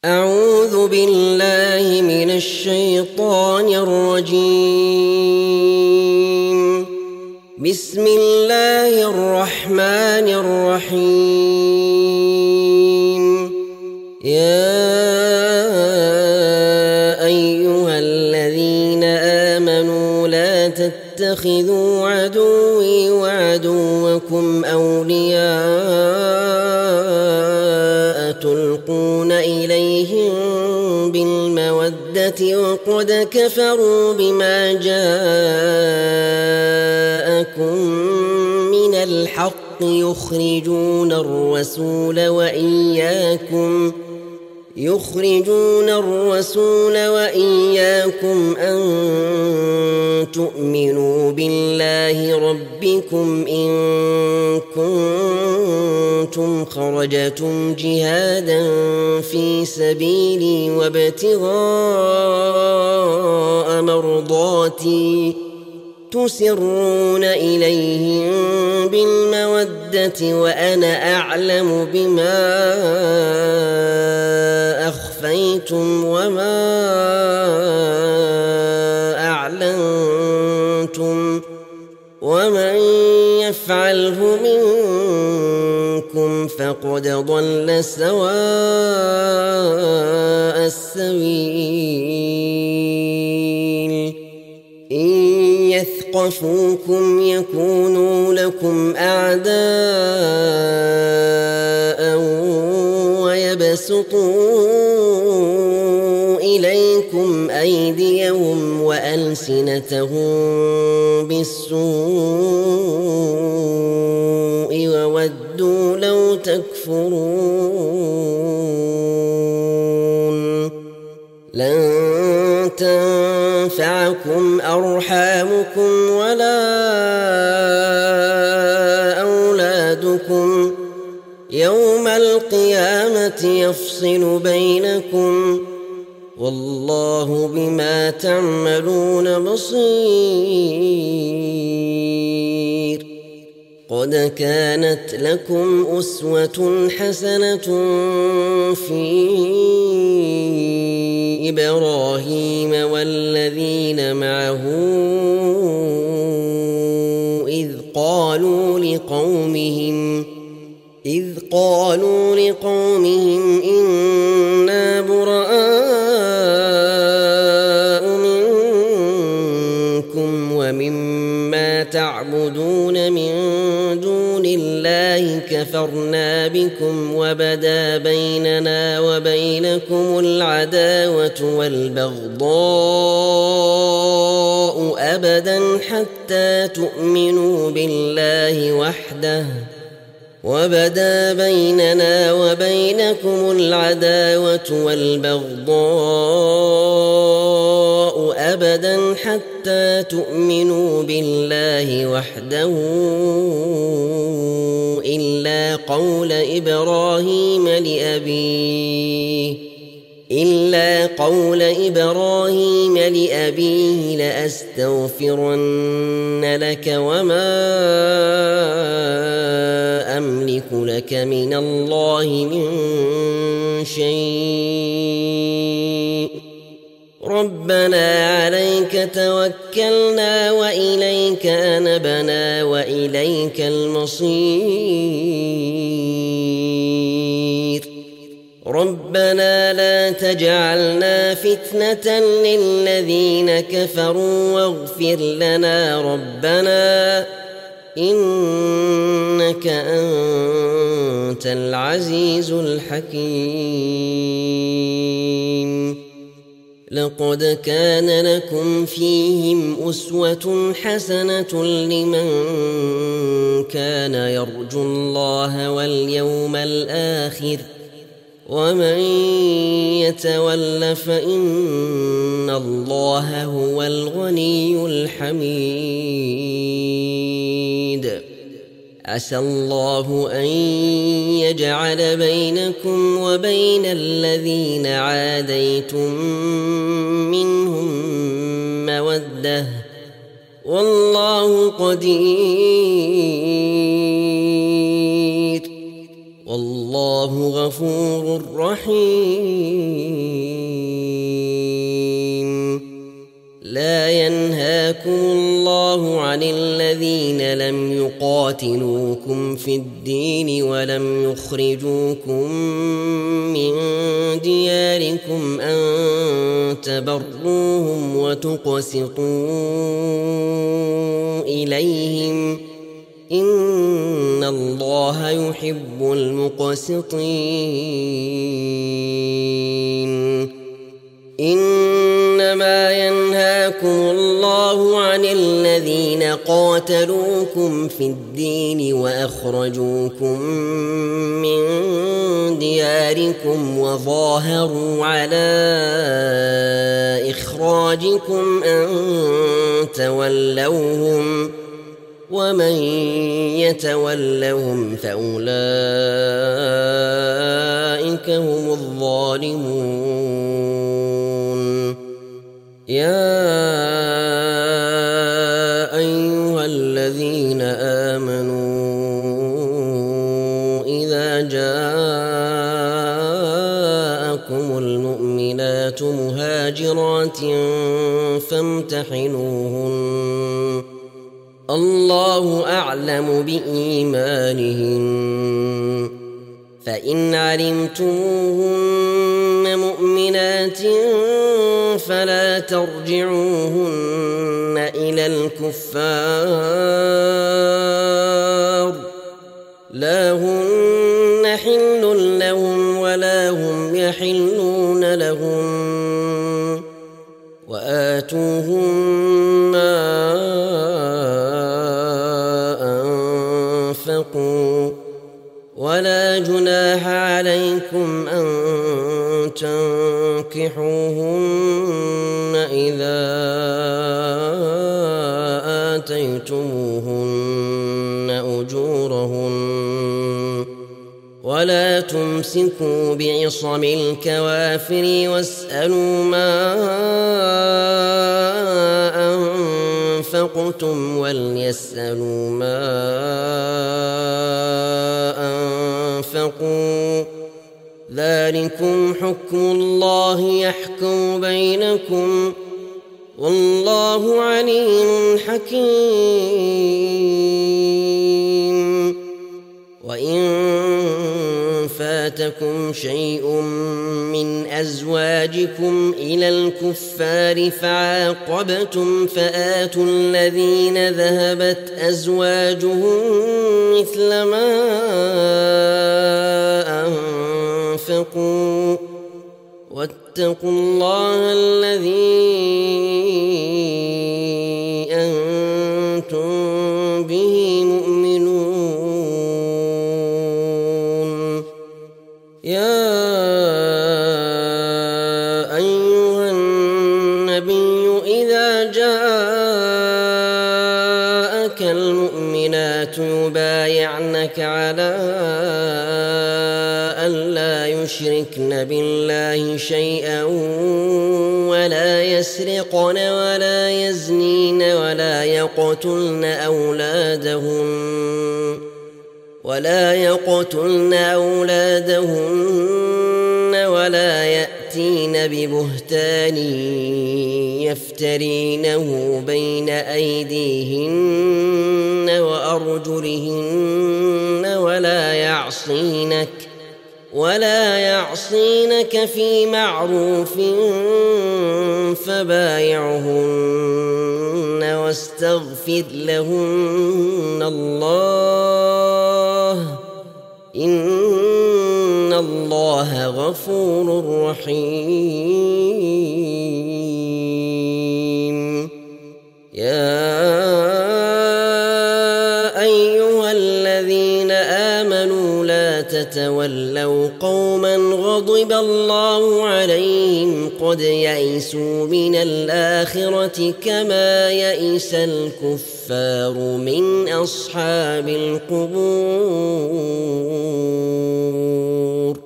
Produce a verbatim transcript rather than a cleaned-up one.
أعوذ بالله من الشيطان الرجيم. بسم الله الرحمن الرحيم. يا أيها الذين آمنوا لا تتخذوا عدوي وعدوكم أولياء تلقون إليهم بالمودة وقد كفروا بما جاءكم من الحق يخرجون الرسول وإياكم يخرجون الرسول وإياكم أن تؤمنوا بالله ربكم إن كنتم خرجتم جهادا في سبيلي وابتغاء مرضاتي تسرون إليهم بالمودة وأنا أعلم بما أخفيتم وما أعلنتم ومن يفعله منكم فقد ضل سواء السبيل. إن يثقفوكم يكونوا لكم أعداء ويبسطوا إليكم أيديهم وألسنتهم بالسوء وودوا لو تكفرون. لن تنفعكم أرحامكم ولا أولادكم يوم القيامة يفصل بينكم والله بما تعملون بصير. قد كانت لكم أسوة حسنة في إبراهيم والذين معه إذ قالوا لقومهم إذ قالوا لقومهم إنا براء منكم ومما تعبدون من دون الله كفرنا بكم وبدا بيننا وبينكم العداوة والبغضاء أبدا حتى تؤمنوا بالله وحده وبدا بيننا وبينكم العداوة والبغضاء أبدا حتى تؤمنوا بالله وحده إلا قول إبراهيم لأبيه إلا قول إبراهيم لأبيه لأستغفرن لك وما أملك لك من الله من شيء ربنا عليك توكلنا وإليك أنبنا وإليك المصير. ربنا لا تجعلنا فتنة للذين كفروا واغفر لنا ربنا إنك أنت العزيز الحكيم. لقد كان لكم فيهم أسوة حسنة لمن كان يرجو الله واليوم الآخر ومن يتول فإن الله هو الغني الحميد. عسى الله أن يجعل بينكم وبين الذين عاديتم منهم مودة والله قدير والله والله غفور رحيم. لا ينهاكم الله عن الذين لم يقاتلوكم في الدين ولم يخرجوكم من دياركم أن تبروهم وتقسطوا إليهم إن الله يحب المقسطين. إنما ينهاكم الله عن الذين قاتلوكم في الدين وأخرجوكم من دياركم وظاهروا على إخراجكم أن تولوهم ومن يتولهم فأولئك هم الظالمون. يا أيها الذين آمنوا إذا جاءكم المؤمنات مهاجرات فامتحنوهن الله أعلم بإيمانهن فإن علمتموهن مؤمنات فلا ترجعوهن إلى الكفار لا هن حل لهم ولا هم يحلون لهم وآتوهم ما أنفقوا ولا جناح عليكم أن تنكحوهن إذا آتيتموهن أجورهن ولا تمسكوا بعصم الكوافر واسألوا ما أنفقتم وليسألوا ما أنفقوا ذلكم حكم الله يحكم بينكم والله عليم حكيم. وإن فاتكم شيء من أزواجكم إلى الكفار فعاقبتم فآتوا الذين ذهبت أزواجهم مثل ما أنفقوا واتقوا الله الذي أنتم به مؤمنون. يا أيها النبي إذا جاءك المؤمنات يبايعنك على ألا يشركن بالله شيئا ولا يسرقن ولا يزنين ولا يقتلن أولادهن ولا يقتلن أولادهن ولا يأتين ببهتان يفترينه بين أيديهن وأرجلهن ولا يعصينك ولا يعصينك في معروف فبايعهن واستغفر لهن الله إن الله غفور رحيم. يا أيها الذين آمنوا لا تتولوا قوما غضب الله عليهم قد يئسوا من الآخرة كما يئس الكفار من أصحاب القبور.